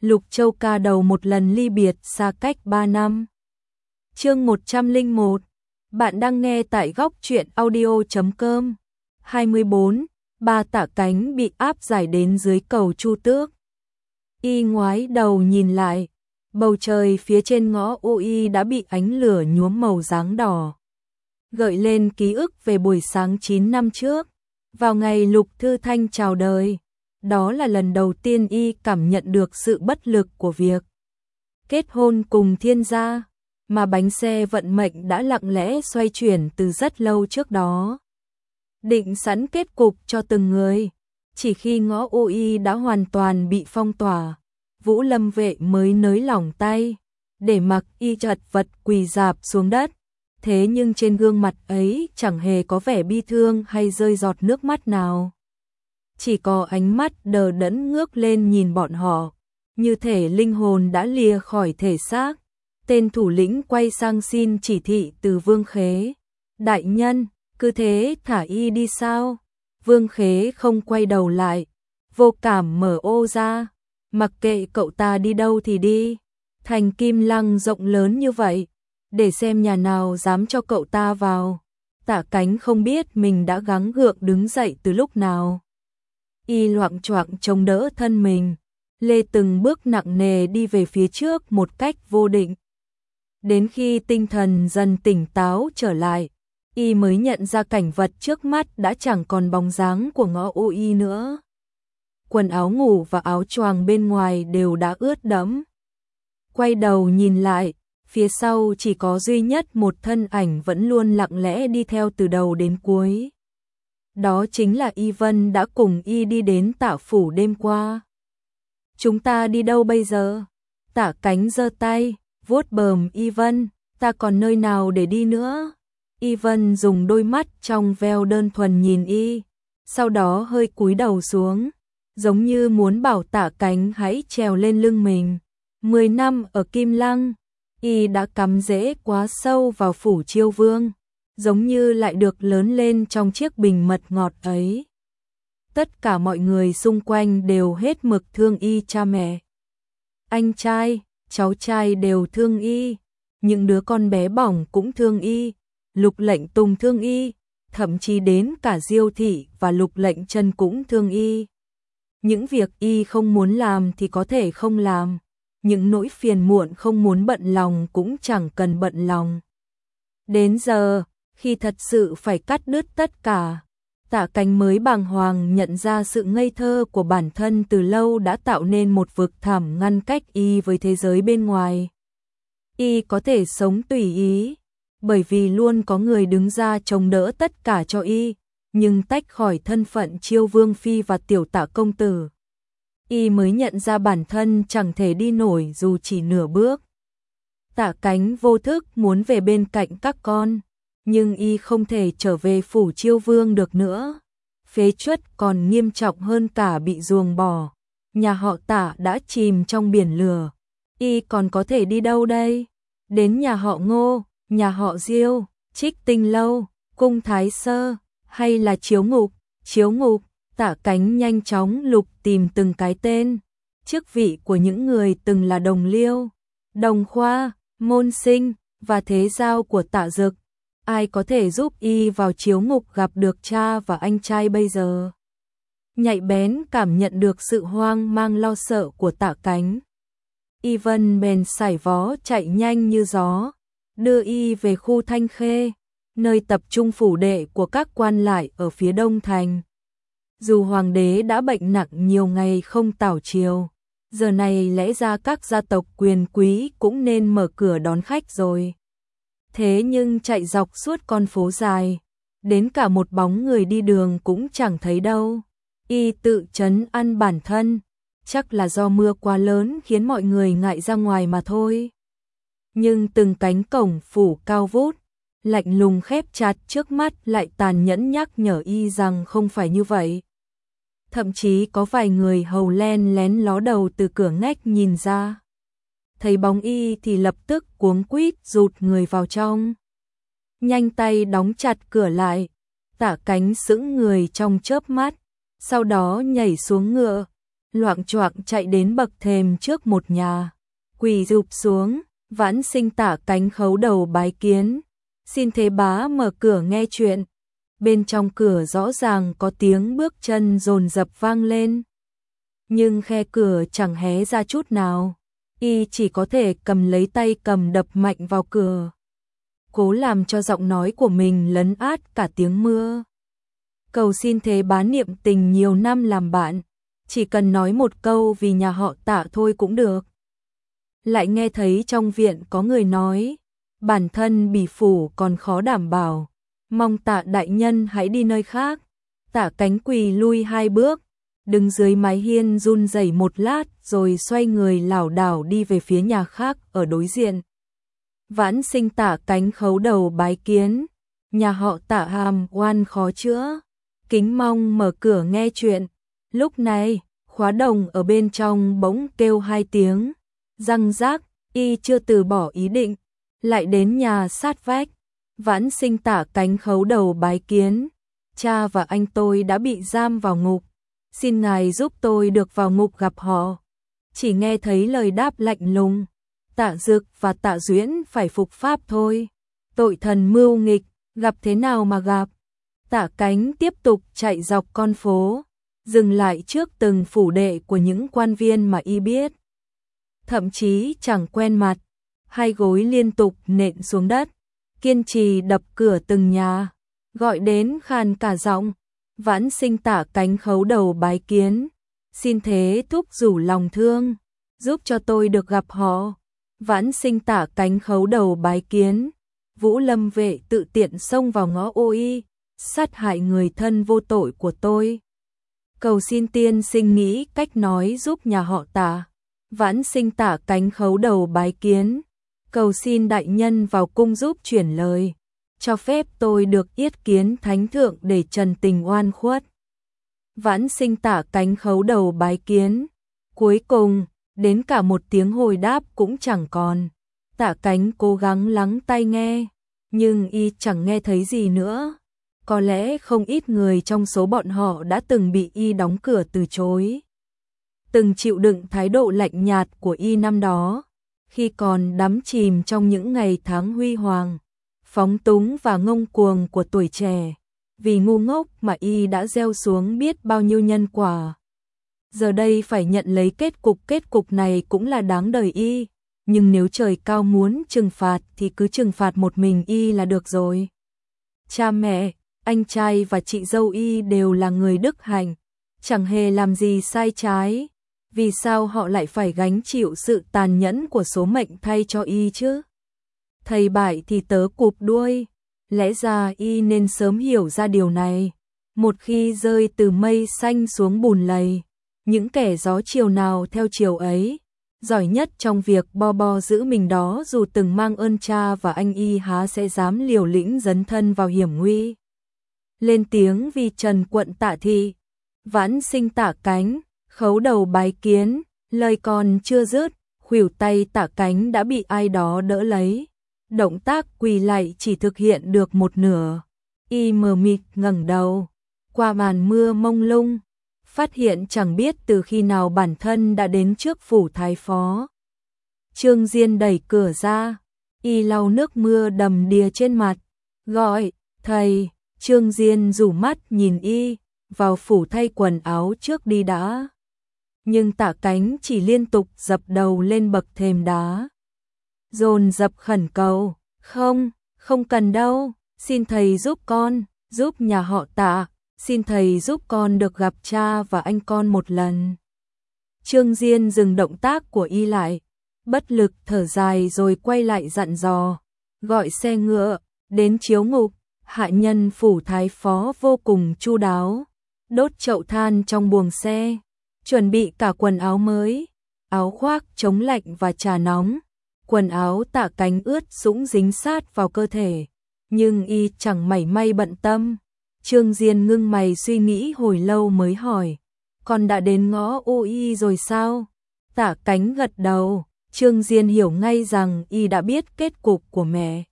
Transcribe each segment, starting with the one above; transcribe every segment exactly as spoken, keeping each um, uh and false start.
Lục Châu ca đầu một lần ly biệt xa cách ba năm. Chương một trăm lẻ một. Bạn đang nghe tại góc truyện audio chấm com. hai mươi bốn. Ba Tạ Cánh bị áp giải đến dưới cầu Chu Tước. Y ngoái đầu nhìn lại, bầu trời phía trên ngõ ô y đã bị ánh lửa nhuốm màu dáng đỏ, gợi lên ký ức về buổi sáng chín năm trước, vào ngày Lục Thư Thanh chào đời. Đó là lần đầu tiên y cảm nhận được sự bất lực của việc kết hôn cùng Thiên gia, mà bánh xe vận mệnh đã lặng lẽ xoay chuyển từ rất lâu trước đó. Định sẵn kết cục cho từng người, chỉ khi ngõ ô y đã hoàn toàn bị phong tỏa, Vũ Lâm vệ mới nới lỏng tay, để mặc y chật vật quỳ rạp xuống đất. Thế nhưng trên gương mặt ấy chẳng hề có vẻ bi thương hay rơi giọt nước mắt nào. Chỉ có ánh mắt đờ đẫn ngước lên nhìn bọn họ, như thể linh hồn đã lìa khỏi thể xác. Tên thủ lĩnh quay sang xin chỉ thị từ Vương Khế. Đại nhân, cứ thế thả y đi sao? Vương Khế không quay đầu lại, vô cảm mở ô ra. Mặc kệ cậu ta đi đâu thì đi. Thành Kim Lăng rộng lớn như vậy, để xem nhà nào dám cho cậu ta vào. Tạ Cánh không biết mình đã gắng gượng đứng dậy từ lúc nào. Y loạng choạng chống đỡ thân mình, lê từng bước nặng nề đi về phía trước một cách vô định. Đến khi tinh thần dần tỉnh táo trở lại, y mới nhận ra cảnh vật trước mắt đã chẳng còn bóng dáng của ngõ ô y nữa. Quần áo ngủ và áo choàng bên ngoài đều đã ướt đẫm. Quay đầu nhìn lại, phía sau chỉ có duy nhất một thân ảnh vẫn luôn lặng lẽ đi theo từ đầu đến cuối. Đó chính là Y Vân đã cùng y đi đến Tạ phủ đêm qua. Chúng ta đi đâu bây giờ? Tạ Cánh giơ tay, vuốt bờm Y Vân, ta còn nơi nào để đi nữa? Y Vân dùng đôi mắt trong veo đơn thuần nhìn y, sau đó hơi cúi đầu xuống, giống như muốn bảo Tạ Cánh hãy trèo lên lưng mình. Mười năm ở Kim Lăng, y đã cắm rễ quá sâu vào phủ Chiêu Vương, giống như lại được lớn lên trong chiếc bình mật ngọt ấy. Tất cả mọi người xung quanh đều hết mực thương y, cha mẹ, anh trai, cháu trai đều thương y, những đứa con bé bỏng cũng thương y, Lục Lệnh Tùng thương y, thậm chí đến cả Diêu thị và Lục Lệnh Trân cũng thương y. Những việc y không muốn làm thì có thể không làm, những nỗi phiền muộn không muốn bận lòng cũng chẳng cần bận lòng. Đến giờ, khi thật sự phải cắt đứt tất cả, Tạ Cánh mới bàng hoàng nhận ra sự ngây thơ của bản thân từ lâu đã tạo nên một vực thẳm ngăn cách y với thế giới bên ngoài. Y có thể sống tùy ý, bởi vì luôn có người đứng ra chống đỡ tất cả cho y, nhưng tách khỏi thân phận Chiêu Vương phi và tiểu Tạ công tử, y mới nhận ra bản thân chẳng thể đi nổi dù chỉ nửa bước. Tạ Cánh vô thức muốn về bên cạnh các con, nhưng y không thể trở về phủ Chiêu Vương được nữa. Phế truất còn nghiêm trọng hơn cả bị ruồng bỏ. Nhà họ Tạ đã chìm trong biển lửa, y còn có thể đi đâu đây? Đến nhà họ Ngô, nhà họ Diêu, Trích Tinh lâu, cung Thái Sơ, hay là Chiếu Ngục? Chiếu Ngục. Tạ Cánh nhanh chóng lục tìm từng cái tên, chức vị của những người từng là đồng liêu, đồng khoa, môn sinh và thế giao của Tạ Dực. Ai có thể giúp y vào Chiếu Ngục gặp được cha và anh trai bây giờ? Nhạy bén cảm nhận được sự hoang mang lo sợ của Tạ Cánh, Y Vân bèn sải vó chạy nhanh như gió, đưa y về khu Thanh Khê, nơi tập trung phủ đệ của các quan lại ở phía đông thành. Dù hoàng đế đã bệnh nặng nhiều ngày không tảo triều, giờ này lẽ ra các gia tộc quyền quý cũng nên mở cửa đón khách rồi. Thế nhưng chạy dọc suốt con phố dài, đến cả một bóng người đi đường cũng chẳng thấy đâu. Y tự trấn an bản thân, chắc là do mưa quá lớn khiến mọi người ngại ra ngoài mà thôi. Nhưng từng cánh cổng phủ cao vút, lạnh lùng khép chặt trước mắt lại tàn nhẫn nhắc nhở y rằng không phải như vậy. Thậm chí có vài người hầu len lén ló đầu từ cửa ngách nhìn ra. Thấy bóng y thì lập tức cuống quýt rụt người vào trong. Nhanh tay đóng chặt cửa lại, Tạ Cánh sững người trong chớp mắt, sau đó nhảy xuống ngựa, loạng choạng chạy đến bậc thềm trước một nhà, quỳ rụp xuống, Vãn Sinh Tả Cánh khấu đầu bái kiến, xin thế bá mở cửa nghe chuyện. Bên trong cửa rõ ràng có tiếng bước chân dồn dập vang lên, nhưng khe cửa chẳng hé ra chút nào, y chỉ có thể cầm lấy tay cầm đập mạnh vào cửa, cố làm cho giọng nói của mình lấn át cả tiếng mưa. Cầu xin thế bá niệm tình nhiều năm làm bạn, chỉ cần nói một câu vì nhà họ Tạ thôi cũng được. Lại nghe thấy trong viện có người nói, bản thân bỉ phủ còn khó đảm bảo, mong Tạ đại nhân hãy đi nơi khác. Tả Cánh quỳ lui hai bước, đứng dưới mái hiên run rẩy một lát rồi xoay người lảo đảo đi về phía nhà khác ở đối diện. Vãn Sinh Tả Cánh khấu đầu bái kiến, nhà họ Tạ hàm oan khó chữa, kính mong mở cửa nghe chuyện. Lúc này, khóa đồng ở bên trong bỗng kêu hai tiếng, răng rác, y chưa từ bỏ ý định, lại đến nhà sát vách. Vãn Sinh Tả Cánh khấu đầu bái kiến, cha và anh tôi đã bị giam vào ngục, xin ngài giúp tôi được vào ngục gặp họ. Chỉ nghe thấy lời đáp lạnh lùng, Tạ Dực và Tạ Duyễn phải phục pháp thôi, tội thần mưu nghịch, gặp thế nào mà gặp. Tả Cánh tiếp tục chạy dọc con phố, dừng lại trước từng phủ đệ của những quan viên mà y biết, thậm chí chẳng quen mặt, hai gối liên tục nện xuống đất, kiên trì đập cửa từng nhà, gọi đến khàn cả giọng, Vãn Sinh Tả Cánh khấu đầu bái kiến, xin thế thúc rủ lòng thương, giúp cho tôi được gặp họ. Vãn Sinh Tả Cánh khấu đầu bái kiến, Vũ Lâm vệ tự tiện xông vào ngõ ô y, sát hại người thân vô tội của tôi. Cầu xin tiên sinh nghĩ cách nói giúp nhà họ Tả. Vãn Sinh Tả Cánh khấu đầu bái kiến, cầu xin đại nhân vào cung giúp chuyển lời, cho phép tôi được yết kiến thánh thượng để trần tình oan khuất. Vãn Sinh Tả Cánh khấu đầu bái kiến, cuối cùng, đến cả một tiếng hồi đáp cũng chẳng còn. Tả Cánh cố gắng lắng tai nghe, nhưng y chẳng nghe thấy gì nữa. Có lẽ không ít người trong số bọn họ đã từng bị y đóng cửa từ chối, từng chịu đựng thái độ lạnh nhạt của y năm đó, khi còn đắm chìm trong những ngày tháng huy hoàng, phóng túng và ngông cuồng của tuổi trẻ, vì ngu ngốc mà y đã gieo xuống biết bao nhiêu nhân quả. Giờ đây phải nhận lấy kết cục kết cục này cũng là đáng đời y, nhưng nếu trời cao muốn trừng phạt thì cứ trừng phạt một mình y là được rồi. Cha mẹ, anh trai và chị dâu y đều là người đức hạnh, chẳng hề làm gì sai trái, vì sao họ lại phải gánh chịu sự tàn nhẫn của số mệnh thay cho y chứ? Thầy bại thì tớ cụp đuôi, lẽ ra y nên sớm hiểu ra điều này. Một khi rơi từ mây xanh xuống bùn lầy, những kẻ gió chiều nào theo chiều ấy, giỏi nhất trong việc bo bo giữ mình đó dù từng mang ơn cha và anh y há sẽ dám liều lĩnh dấn thân vào hiểm nguy. Lên tiếng vì trần quận Tạ thị, Vãn Sinh Tả Cánh khấu đầu bái kiến, lời còn chưa dứt, khuỷu tay Tả Cánh đã bị ai đó đỡ lấy. Động tác quỳ lạy chỉ thực hiện được một nửa. Y mờ mịt ngẩng đầu, qua màn mưa mông lung, phát hiện chẳng biết từ khi nào bản thân đã đến trước phủ thái phó. Trương Diên đẩy cửa ra, y lau nước mưa đầm đìa trên mặt, gọi, thầy. Trương Diên rủ mắt nhìn y, vào phủ thay quần áo trước đi đã. Nhưng Tả Cánh chỉ liên tục dập đầu lên bậc thềm đá, dồn dập khẩn cầu, không, không cần đâu, xin thầy giúp con, giúp nhà họ Tạ, xin thầy giúp con được gặp cha và anh con một lần. Trương Diên dừng động tác của y lại, bất lực thở dài rồi quay lại dặn dò, gọi xe ngựa, đến chiếu ngục. Hạ nhân phủ thái phó vô cùng chu đáo, đốt chậu than trong buồng xe, chuẩn bị cả quần áo mới, áo khoác chống lạnh và trà nóng. Quần áo Tả Cánh ướt sũng dính sát vào cơ thể, nhưng y chẳng mảy may bận tâm. Trương Diên ngưng mày suy nghĩ hồi lâu mới hỏi, con đã đến ngõ ô y rồi sao? Tả Cánh gật đầu, Trương Diên hiểu ngay rằng y đã biết kết cục của mẹ,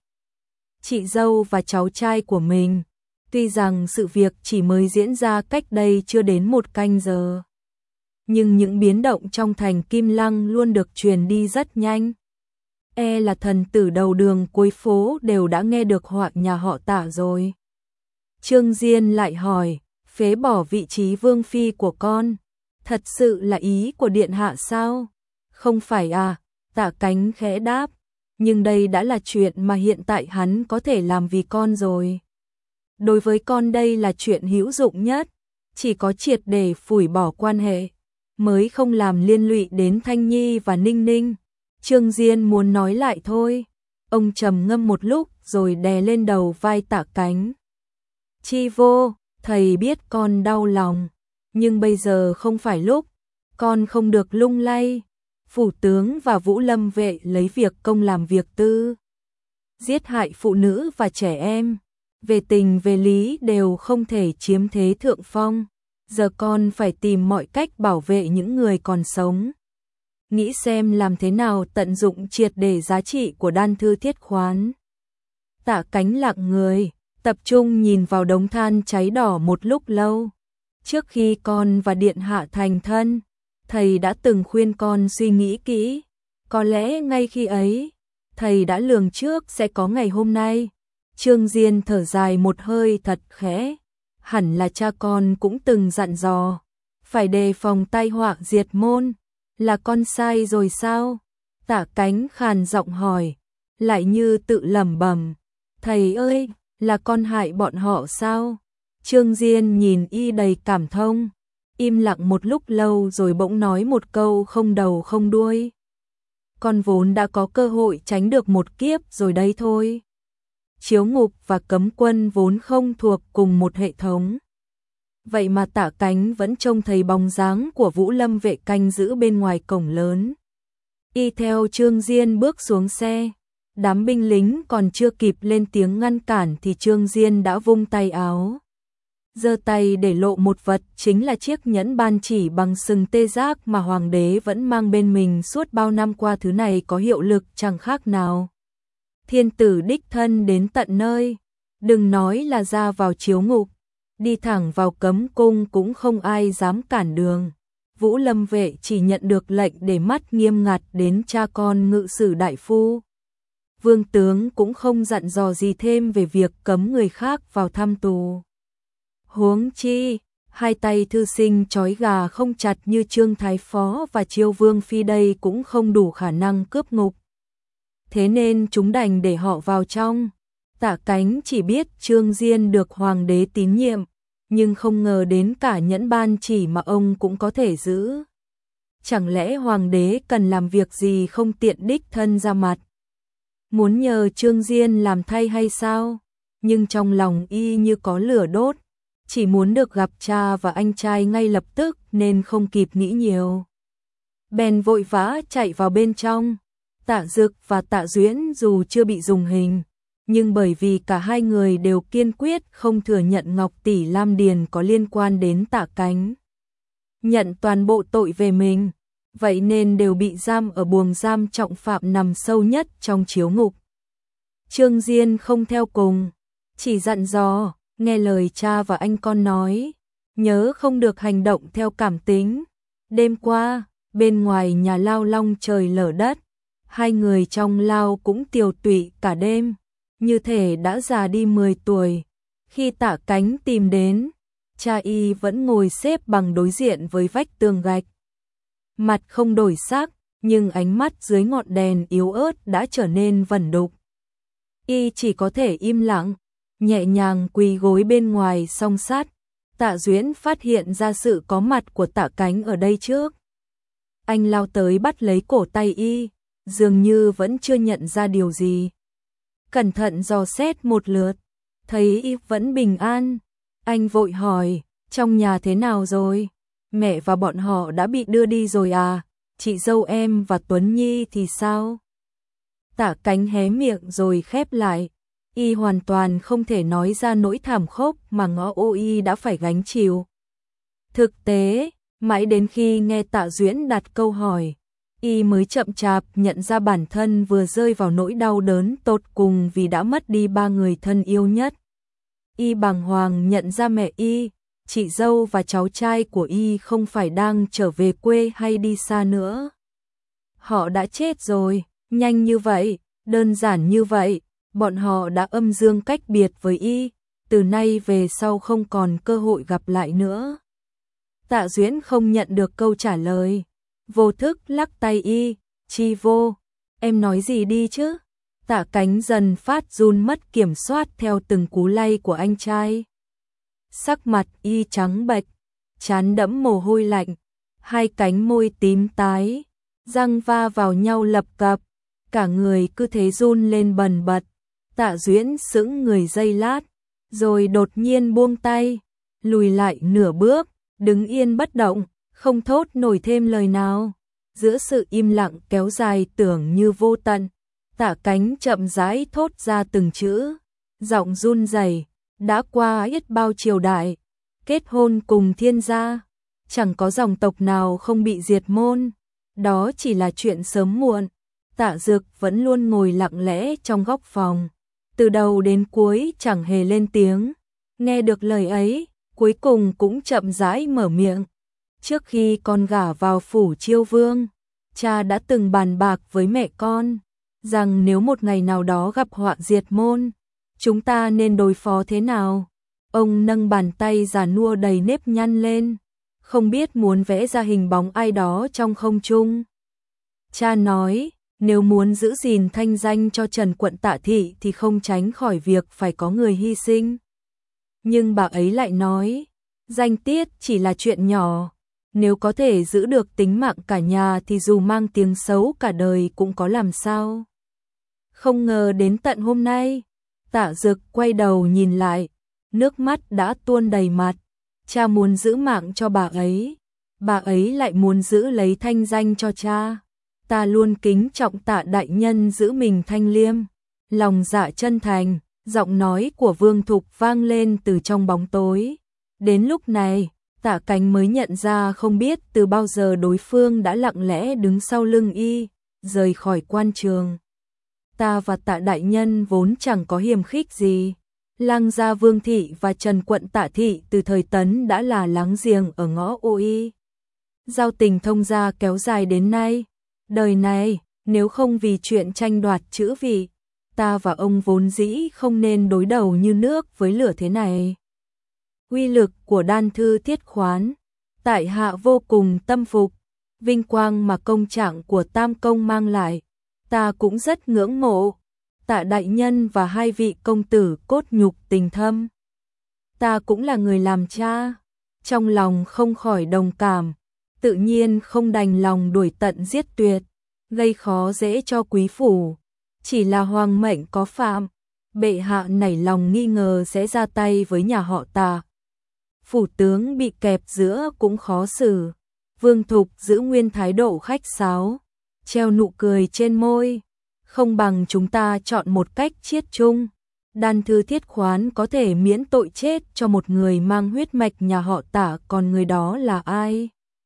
chị dâu và cháu trai của mình, tuy rằng sự việc chỉ mới diễn ra cách đây chưa đến một canh giờ. nhưng những biến động trong thành Kim Lăng luôn được truyền đi rất nhanh. E là thần tử đầu đường cuối phố đều đã nghe được họa nhà họ Tạ rồi. Trương Diên lại hỏi, phế bỏ vị trí vương phi của con, thật sự là ý của điện hạ sao? Không phải à, Tạ Cánh khẽ đáp, nhưng đây đã là chuyện mà hiện tại hắn có thể làm vì con rồi. Đối với con đây là chuyện hữu dụng nhất, chỉ có triệt để phủi bỏ quan hệ, mới không làm liên lụy đến Thanh Nhi và Ninh Ninh. Trương Diên muốn nói lại thôi, ông trầm ngâm một lúc rồi đè lên đầu vai Tạ Cánh. Chi vô, thầy biết con đau lòng, nhưng bây giờ không phải lúc, con không được lung lay. Phủ tướng và Vũ Lâm vệ lấy việc công làm việc tư, giết hại phụ nữ và trẻ em, về tình về lý đều không thể chiếm thế thượng phong. Giờ con phải tìm mọi cách bảo vệ những người còn sống. Nghĩ xem làm thế nào tận dụng triệt để giá trị của đan thư thiết khoán. Tạ Cánh lặng người, tập trung nhìn vào đống than cháy đỏ một lúc lâu. Trước khi con và điện hạ thành thân, thầy đã từng khuyên con suy nghĩ kỹ. Có lẽ ngay khi ấy, thầy đã lường trước sẽ có ngày hôm nay. Trương Diên thở dài một hơi thật khẽ. Hẳn là cha con cũng từng dặn dò, phải đề phòng tai họa diệt môn. Là con sai rồi sao? Tạ Cánh khàn giọng hỏi, lại như tự lẩm bẩm, thầy ơi, là con hại bọn họ sao? Trương Diên nhìn y đầy cảm thông, im lặng một lúc lâu rồi bỗng nói một câu không đầu không đuôi. Con vốn đã có cơ hội tránh được một kiếp rồi đấy thôi. Chiếu ngục và cấm quân vốn không thuộc cùng một hệ thống. Vậy mà Tạ Cánh vẫn trông thấy bóng dáng của Vũ Lâm vệ canh giữ bên ngoài cổng lớn. Y theo Trương Diên bước xuống xe. Đám binh lính còn chưa kịp lên tiếng ngăn cản thì Trương Diên đã vung tay áo, giơ tay để lộ một vật, chính là chiếc nhẫn ban chỉ bằng sừng tê giác mà hoàng đế vẫn mang bên mình suốt bao năm qua. Thứ này có hiệu lực chẳng khác nào thiên tử đích thân đến tận nơi. Đừng nói là ra vào chiếu ngục, đi thẳng vào cấm cung cũng không ai dám cản đường. Vũ Lâm vệ chỉ nhận được lệnh để mắt nghiêm ngặt đến cha con ngự sử đại phu. Vương tướng cũng không dặn dò gì thêm về việc cấm người khác vào thăm tù. Huống chi, hai tay thư sinh trói gà không chặt như Trương Thái Phó và Chiêu Vương Phi đây cũng không đủ khả năng cướp ngục. Thế nên chúng đành để họ vào trong. Tạ Cánh chỉ biết Trương Diên được hoàng đế tín nhiệm, nhưng không ngờ đến cả nhẫn ban chỉ mà ông cũng có thể giữ. Chẳng lẽ hoàng đế cần làm việc gì không tiện đích thân ra mặt? Muốn nhờ Trương Diên làm thay hay sao? Nhưng trong lòng y như có lửa đốt, chỉ muốn được gặp cha và anh trai ngay lập tức nên không kịp nghĩ nhiều. Bèn vội vã chạy vào bên trong. Tạ Dực và Tạ Duyễn dù chưa bị dùng hình, nhưng bởi vì cả hai người đều kiên quyết không thừa nhận Ngọc Tỷ Lam Điền có liên quan đến Tạ Cánh, nhận toàn bộ tội về mình, vậy nên đều bị giam ở buồng giam trọng phạm nằm sâu nhất trong chiếu ngục. Trương Diên không theo cùng, chỉ dặn dò, nghe lời cha và anh con nói, nhớ không được hành động theo cảm tính. Đêm qua, bên ngoài nhà lao long trời lở đất, hai người trong lao cũng tiều tụy cả đêm, như thể đã già đi mười tuổi. Khi Tạ Cánh tìm đến, cha y vẫn ngồi xếp bằng đối diện với vách tường gạch. Mặt không đổi sắc, nhưng ánh mắt dưới ngọn đèn yếu ớt đã trở nên vẩn đục. Y chỉ có thể im lặng, nhẹ nhàng quỳ gối bên ngoài song sát. Tạ Duyễn phát hiện ra sự có mặt của Tạ Cánh ở đây trước. Anh lao tới bắt lấy cổ tay y, dường như vẫn chưa nhận ra điều gì. Cẩn thận dò xét một lượt, thấy y vẫn bình an. Anh vội hỏi, trong nhà thế nào rồi? Mẹ và bọn họ đã bị đưa đi rồi à? Chị dâu em và Tuấn Nhi thì sao? Tạ Cánh hé miệng rồi khép lại. Y hoàn toàn không thể nói ra nỗi thảm khốc mà ngõ ô y đã phải gánh chịu. Thực tế, mãi đến khi nghe Tạ Duyễn đặt câu hỏi, y mới chậm chạp nhận ra bản thân vừa rơi vào nỗi đau đớn tột cùng vì đã mất đi ba người thân yêu nhất. Y bàng hoàng nhận ra mẹ y, chị dâu và cháu trai của y không phải đang trở về quê hay đi xa nữa. Họ đã chết rồi, nhanh như vậy, đơn giản như vậy, bọn họ đã âm dương cách biệt với y, từ nay về sau không còn cơ hội gặp lại nữa. Tạ Duyễn không nhận được câu trả lời, vô thức lắc tay y, Chi Vô, em nói gì đi chứ? Tạ Cánh dần phát run mất kiểm soát theo từng cú lay của anh trai. Sắc mặt y trắng bệch, trán đẫm mồ hôi lạnh, hai cánh môi tím tái, răng va vào nhau lập cập, cả người cứ thế run lên bần bật. Tạ Duyễn sững người giây lát, rồi đột nhiên buông tay, lùi lại nửa bước, đứng yên bất động, không thốt nổi thêm lời nào. Giữa sự im lặng kéo dài tưởng như vô tận, Tạ Cánh chậm rãi thốt ra từng chữ, giọng run rẩy, đã qua ít bao triều đại, kết hôn cùng thiên gia, chẳng có dòng tộc nào không bị diệt môn, đó chỉ là chuyện sớm muộn. Tạ Dực vẫn luôn ngồi lặng lẽ trong góc phòng, từ đầu đến cuối chẳng hề lên tiếng. Nghe được lời ấy, cuối cùng cũng chậm rãi mở miệng. Trước khi con gả vào phủ Chiêu Vương, cha đã từng bàn bạc với mẹ con, rằng nếu một ngày nào đó gặp họa diệt môn, chúng ta nên đối phó thế nào? Ông nâng bàn tay già nua đầy nếp nhăn lên, không biết muốn vẽ ra hình bóng ai đó trong không trung. Cha nói, nếu muốn giữ gìn thanh danh cho Trần quận Tạ thị thì không tránh khỏi việc phải có người hy sinh. Nhưng bà ấy lại nói, danh tiết chỉ là chuyện nhỏ, nếu có thể giữ được tính mạng cả nhà thì dù mang tiếng xấu cả đời cũng có làm sao. Không ngờ đến tận hôm nay, Tạ Dực quay đầu nhìn lại, nước mắt đã tuôn đầy mặt. Cha muốn giữ mạng cho bà ấy, bà ấy lại muốn giữ lấy thanh danh cho cha. Ta luôn kính trọng Tạ đại nhân giữ mình thanh liêm, lòng dạ chân thành. Giọng nói của Vương Thục vang lên từ trong bóng tối. Đến lúc này, Tạ Cánh mới nhận ra không biết từ bao giờ đối phương đã lặng lẽ đứng sau lưng y, rời khỏi quan trường. Ta và Tạ đại nhân vốn chẳng có hiềm khích gì. Lăng gia Vương thị và Trần quận Tạ thị từ thời Tấn đã là láng giềng ở ngõ ô y. Giao tình thông gia kéo dài đến nay. Đời này, nếu không vì chuyện tranh đoạt chữ vị, ta và ông vốn dĩ không nên đối đầu như nước với lửa thế này. Uy lực của đan thư thiết khoán, tại hạ vô cùng tâm phục, vinh quang mà công trạng của Tam công mang lại, ta cũng rất ngưỡng mộ. Tạ đại nhân và hai vị công tử cốt nhục tình thâm. Ta cũng là người làm cha, trong lòng không khỏi đồng cảm, tự nhiên không đành lòng đuổi tận giết tuyệt, gây khó dễ cho quý phủ. Chỉ là hoàng mệnh có phạm, bệ hạ nảy lòng nghi ngờ sẽ ra tay với nhà họ Tạ. Phủ tướng bị kẹp giữa cũng khó xử. Vương Thục giữ nguyên thái độ khách sáo, treo nụ cười trên môi. Không bằng chúng ta chọn một cách chiết chung. Đan thư thiết khoán có thể miễn tội chết cho một người mang huyết mạch nhà họ Tạ, còn người đó là ai?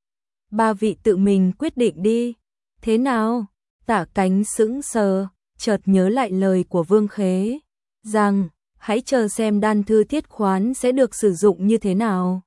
Ba vị tự mình quyết định đi. Thế nào? Tạ Cánh sững sờ, chợt nhớ lại lời của Vương Khế, rằng hãy chờ xem đan thư thiết khoán sẽ được sử dụng như thế nào.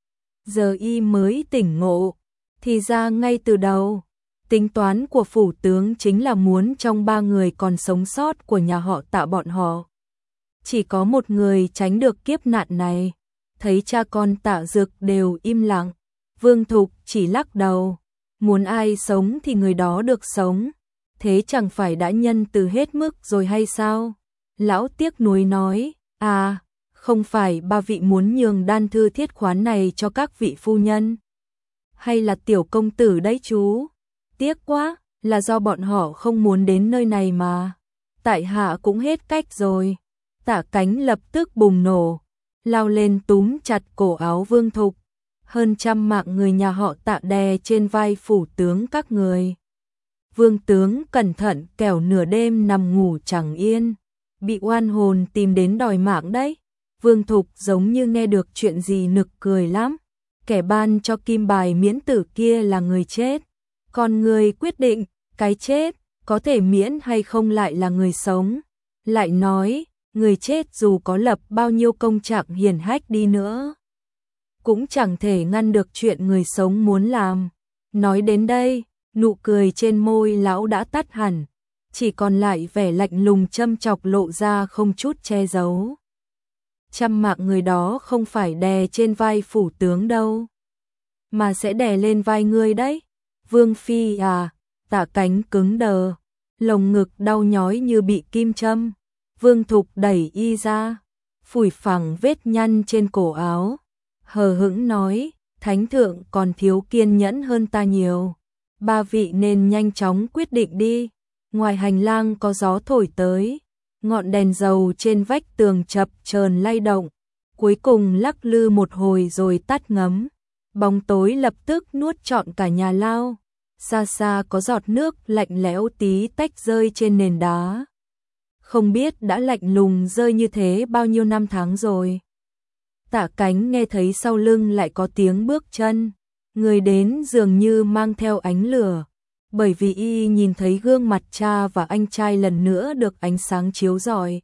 Giờ y mới tỉnh ngộ, thì ra ngay từ đầu, tính toán của phủ tướng chính là muốn trong ba người còn sống sót của nhà họ Tạ bọn họ, chỉ có một người tránh được kiếp nạn này. Thấy cha con Tạ Dực đều im lặng, Vương Thục chỉ lắc đầu, muốn ai sống thì người đó được sống. Thế chẳng phải đã nhân từ hết mức rồi hay sao? Lão tiếc nuối nói, à, không phải ba vị muốn nhường đan thư thiết khoán này cho các vị phu nhân, hay là tiểu công tử đấy chú? Tiếc quá, là do bọn họ không muốn đến nơi này mà. Tại hạ cũng hết cách rồi. Tạ Cánh lập tức bùng nổ, lao lên túm chặt cổ áo Vương Thục. Hơn trăm mạng người nhà họ Tạ đè trên vai phủ tướng các người. Vương tướng cẩn thận, kẻo nửa đêm nằm ngủ chẳng yên, bị oan hồn tìm đến đòi mạng đấy. Vương Thục giống như nghe được chuyện gì nực cười lắm. Kẻ ban cho kim bài miễn tử kia là người chết, còn người quyết định cái chết có thể miễn hay không lại là người sống. Lại nói, người chết dù có lập bao nhiêu công trạng hiển hách đi nữa, cũng chẳng thể ngăn được chuyện người sống muốn làm. Nói đến đây, nụ cười trên môi lão đã tắt hẳn, chỉ còn lại vẻ lạnh lùng châm chọc lộ ra không chút che giấu. Trăm mạng người đó không phải đè trên vai phủ tướng đâu, mà sẽ đè lên vai ngươi đấy. Vương phi à, Tạ Cánh cứng đờ, lồng ngực đau nhói như bị kim châm. Vương Thục đẩy y ra, phủi phẳng vết nhăn trên cổ áo, hờ hững nói, thánh thượng còn thiếu kiên nhẫn hơn ta nhiều. Ba vị nên nhanh chóng quyết định đi. Ngoài hành lang có gió thổi tới, ngọn đèn dầu trên vách tường chập chờn lay động, cuối cùng lắc lư một hồi rồi tắt ngấm. Bóng tối lập tức nuốt trọn cả nhà lao. Xa xa có giọt nước lạnh lẽo tí tách rơi trên nền đá. Không biết đã lạnh lùng rơi như thế bao nhiêu năm tháng rồi. Tạ Cánh nghe thấy sau lưng lại có tiếng bước chân, người đến dường như mang theo ánh lửa, bởi vì y nhìn thấy gương mặt cha và anh trai lần nữa được ánh sáng chiếu rọi.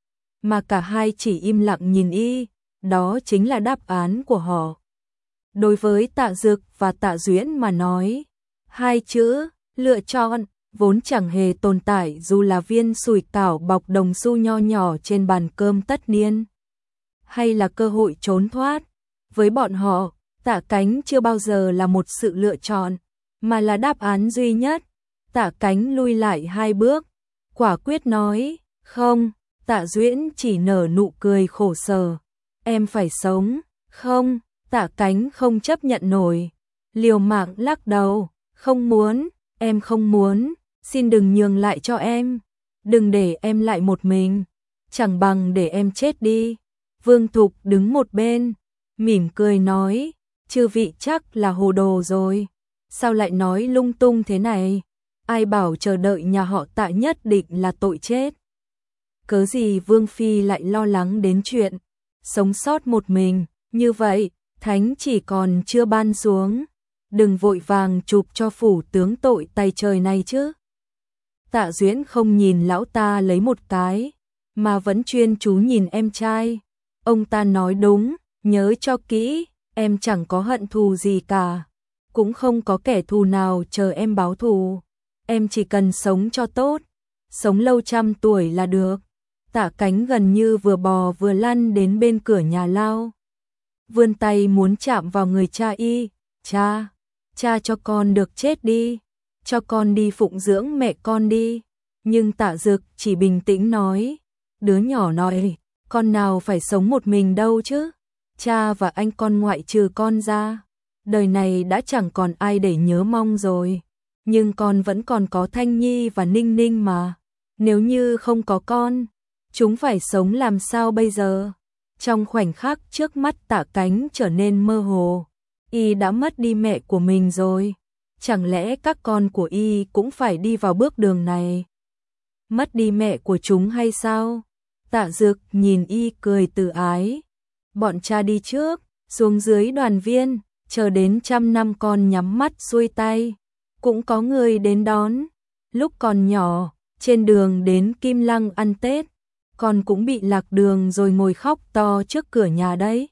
Mà cả hai chỉ im lặng nhìn y, đó chính là đáp án của họ. Đối với Tạ Dực và Tạ Duyễn mà nói, hai chữ lựa chọn vốn chẳng hề tồn tại dù là viên sủi cảo bọc đồng xu nho nhỏ trên bàn cơm tất niên, hay là cơ hội trốn thoát. Với bọn họ, Tạ Cánh chưa bao giờ là một sự lựa chọn, mà là đáp án duy nhất. Tạ Cánh lui lại hai bước, quả quyết nói, không. Tạ Duyễn chỉ nở nụ cười khổ sở, em phải sống. Không. Tạ Cánh không chấp nhận nổi, liều mạng lắc đầu, không muốn, em không muốn, xin đừng nhường lại cho em, đừng để em lại một mình, chẳng bằng để em chết đi. Vương Thục đứng một bên, mỉm cười nói, chư vị chắc là hồ đồ rồi, sao lại nói lung tung thế này, ai bảo chờ đợi nhà họ Tạ nhất định là tội chết. Cớ gì Vương Phi lại lo lắng đến chuyện sống sót một mình, như vậy, thánh chỉ còn chưa ban xuống, đừng vội vàng chụp cho phủ tướng tội tay trời này chứ. Tạ Duyễn không nhìn lão ta lấy một cái, mà vẫn chuyên chú nhìn em trai. Ông ta nói đúng, nhớ cho kỹ, em chẳng có hận thù gì cả, cũng không có kẻ thù nào chờ em báo thù, em chỉ cần sống cho tốt, sống lâu trăm tuổi là được. Tạ Cánh gần như vừa bò vừa lăn đến bên cửa nhà lao, vươn tay muốn chạm vào người cha y. Cha, cha cho con được chết đi, cho con đi phụng dưỡng mẹ con đi. Nhưng Tạ Dực chỉ bình tĩnh nói, đứa nhỏ nói, con nào phải sống một mình đâu chứ, cha và anh con ngoại trừ con ra, đời này đã chẳng còn ai để nhớ mong rồi, nhưng con vẫn còn có Thanh Nhi và Ninh Ninh mà, nếu như không có con, chúng phải sống làm sao bây giờ. Trong khoảnh khắc trước mắt Tạ Cánh trở nên mơ hồ, y đã mất đi mẹ của mình rồi, chẳng lẽ các con của y cũng phải đi vào bước đường này, mất đi mẹ của chúng hay sao? Tạ Dực nhìn y cười từ ái, bọn cha đi trước, xuống dưới đoàn viên, chờ đến trăm năm con nhắm mắt xuôi tay, cũng có người đến đón. Lúc còn nhỏ, trên đường đến Kim Lăng ăn Tết, con cũng bị lạc đường rồi ngồi khóc to trước cửa nhà đấy.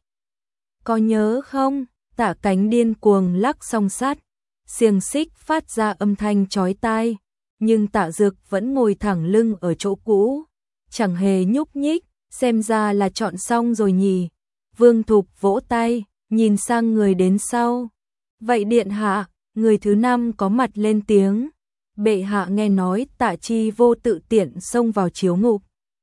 Có nhớ không? Tạ Cánh điên cuồng lắc song sắt, xiềng xích phát ra âm thanh chói tai, nhưng Tạ Dực vẫn ngồi thẳng lưng ở chỗ cũ, chẳng hề nhúc nhích, xem ra là chọn xong rồi nhỉ. Vương Thục vỗ tay, nhìn sang người đến sau. Vậy điện hạ, người thứ năm có mặt lên tiếng. Bệ hạ nghe nói Tạ Chi vô tự tiện xông vào chiếu ngục,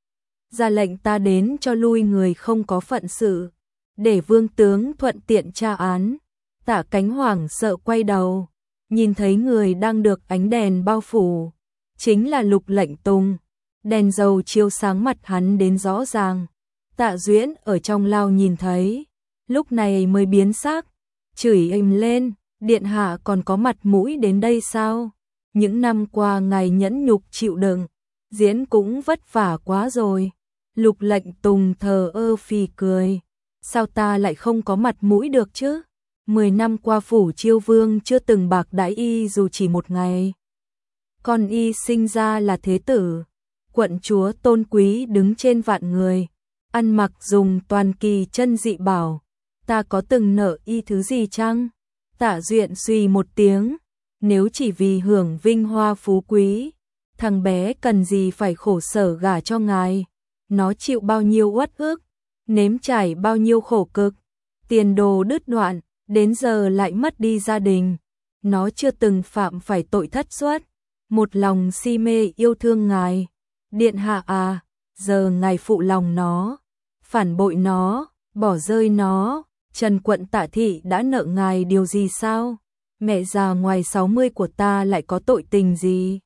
ra lệnh ta đến cho lui người không có phận sự, để vương tướng thuận tiện tra án. Tạ Cánh hoảng sợ quay đầu, nhìn thấy người đang được ánh đèn bao phủ, chính là Lục Lệnh Tùng. Đèn dầu chiếu sáng mặt hắn đến rõ ràng. Tạ Duyễn ở trong lao nhìn thấy, lúc này mới biến sắc, chửi ầm lên, điện hạ còn có mặt mũi đến đây sao? Những năm qua ngài nhẫn nhục chịu đựng, diễn cũng vất vả quá rồi. Lục Lệnh Tùng thờ ơ phì cười, sao ta lại không có mặt mũi được chứ? Mười năm qua phủ Chiêu Vương chưa từng bạc đãi y dù chỉ một ngày. Con y sinh ra là thế tử, quận chúa tôn quý đứng trên vạn người, ăn mặc dùng toàn kỳ chân dị bảo, ta có từng nợ y thứ gì chăng? Tạ Duyện suy một tiếng, nếu chỉ vì hưởng vinh hoa phú quý, thằng bé cần gì phải khổ sở gả cho ngài, nó chịu bao nhiêu uất ức, nếm trải bao nhiêu khổ cực, tiền đồ đứt đoạn, đến giờ lại mất đi gia đình, nó chưa từng phạm phải tội thất xuất, một lòng si mê yêu thương ngài, điện hạ à, giờ ngài phụ lòng nó, phản bội nó, bỏ rơi nó, Trần quận Tạ thị đã nợ ngài điều gì sao? Mẹ già ngoài sáu mươi của ta lại có tội tình gì?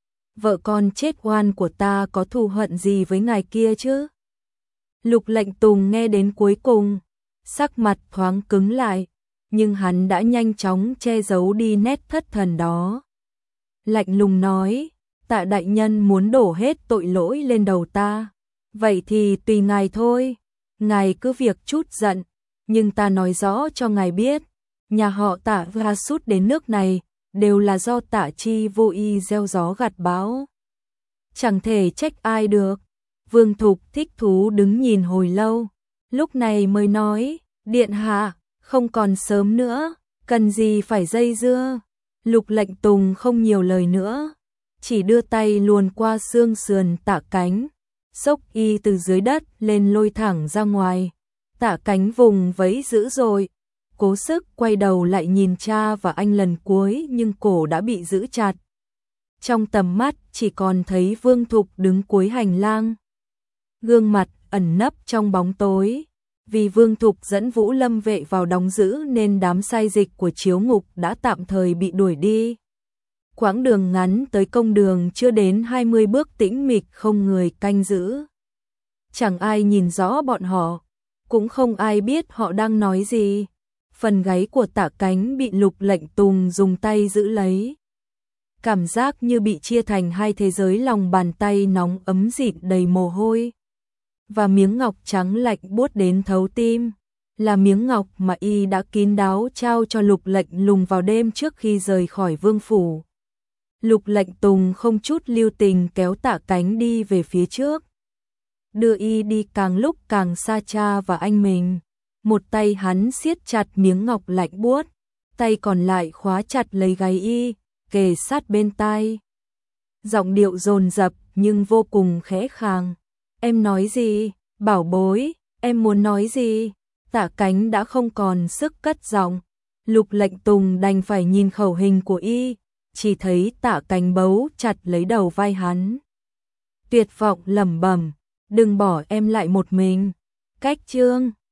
Vợ con chết oan của ta có thù hận gì với ngài kia chứ? Lục Lệnh Tùng nghe đến cuối cùng, sắc mặt thoáng cứng lại, nhưng hắn đã nhanh chóng che giấu đi nét thất thần đó. Lạnh lùng nói, Tạ đại nhân muốn đổ hết tội lỗi lên đầu ta, vậy thì tùy ngài thôi, ngài cứ việc chút giận, nhưng ta nói rõ cho ngài biết, nhà họ Tạ và sút đến nước này đều là do Tạ Chi vô ý gieo gió gặt bão. Chẳng thể trách ai được. Vương Thục thích thú đứng nhìn hồi lâu, lúc này mới nói, điện hạ, không còn sớm nữa, cần gì phải dây dưa. Lục Lệnh Tùng không nhiều lời nữa, chỉ đưa tay luồn qua xương sườn Tạ Cánh, xốc y từ dưới đất lên lôi thẳng ra ngoài. Tạ Cánh vùng vẫy dữ dội, cố sức quay đầu lại nhìn cha và anh lần cuối nhưng cổ đã bị giữ chặt. Trong tầm mắt chỉ còn thấy Vương Thục đứng cuối hành lang, gương mặt ẩn nấp trong bóng tối. Vì Vương Thục dẫn Vũ Lâm vệ vào đóng giữ nên đám sai dịch của chiếu ngục đã tạm thời bị đuổi đi. Quãng đường ngắn tới công đường chưa đến hai mươi bước tĩnh mịch không người canh giữ. Chẳng ai nhìn rõ bọn họ, cũng không ai biết họ đang nói gì. Phần gáy của Tạ Cánh bị Lục Lệnh Tùng dùng tay giữ lấy. Cảm giác như bị chia thành hai thế giới, lòng bàn tay nóng ấm dịt đầy mồ hôi. Và miếng ngọc trắng lạnh buốt đến thấu tim, là miếng ngọc mà y đã kín đáo trao cho Lục Lệnh Lùng vào đêm trước khi rời khỏi vương phủ. Lục Lệnh Tùng không chút lưu tình kéo Tạ Cánh đi về phía trước, đưa y đi càng lúc càng xa cha và anh mình. Một tay hắn siết chặt miếng ngọc lạnh buốt, tay còn lại khóa chặt lấy gáy y, kề sát bên tai. Giọng điệu dồn dập nhưng vô cùng khẽ khàng. Em nói gì, bảo bối, em muốn nói gì? Tạ Cánh đã không còn sức cất giọng. Lục Lệnh Tùng đành phải nhìn khẩu hình của y, chỉ thấy Tạ Cánh bấu chặt lấy đầu vai hắn. Tuyệt vọng lẩm bẩm, đừng bỏ em lại một mình. Cách chương